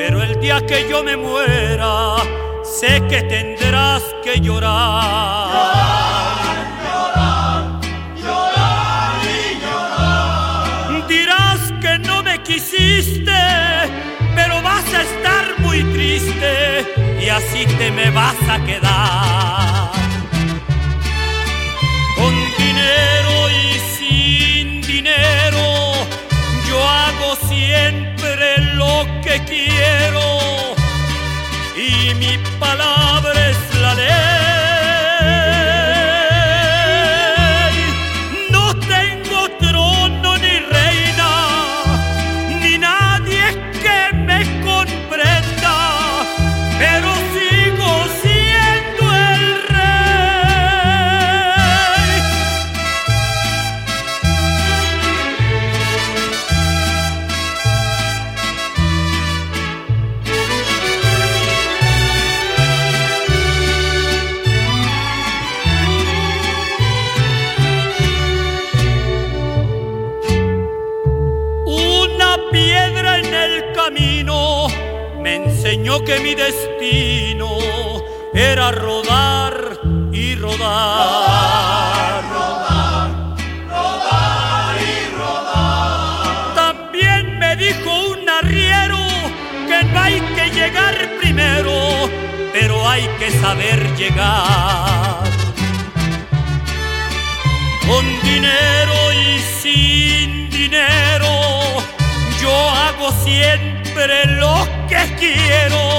pero el día que yo me muera, sé que tendrás que llorar. Llorar, llorar, llorar y llorar. Dirás que no me quisiste, pero vas a estar muy triste y así te me vas a quedar. Con dinero y sin dinero, yo hago siempre lo que quiero y mi palabra es la ley. No tengo trono ni reina, ni nadie que me comprenda, pero sigo siendo el rey. Una piedra en el camino me enseñó que mi destino era rodar y rodar. Rodar, rodar y rodar. También me dijo un arriero que no hay que llegar primero, pero hay que saber llegar. Con dinero y sin dinero, yo hago siempre lo que quiero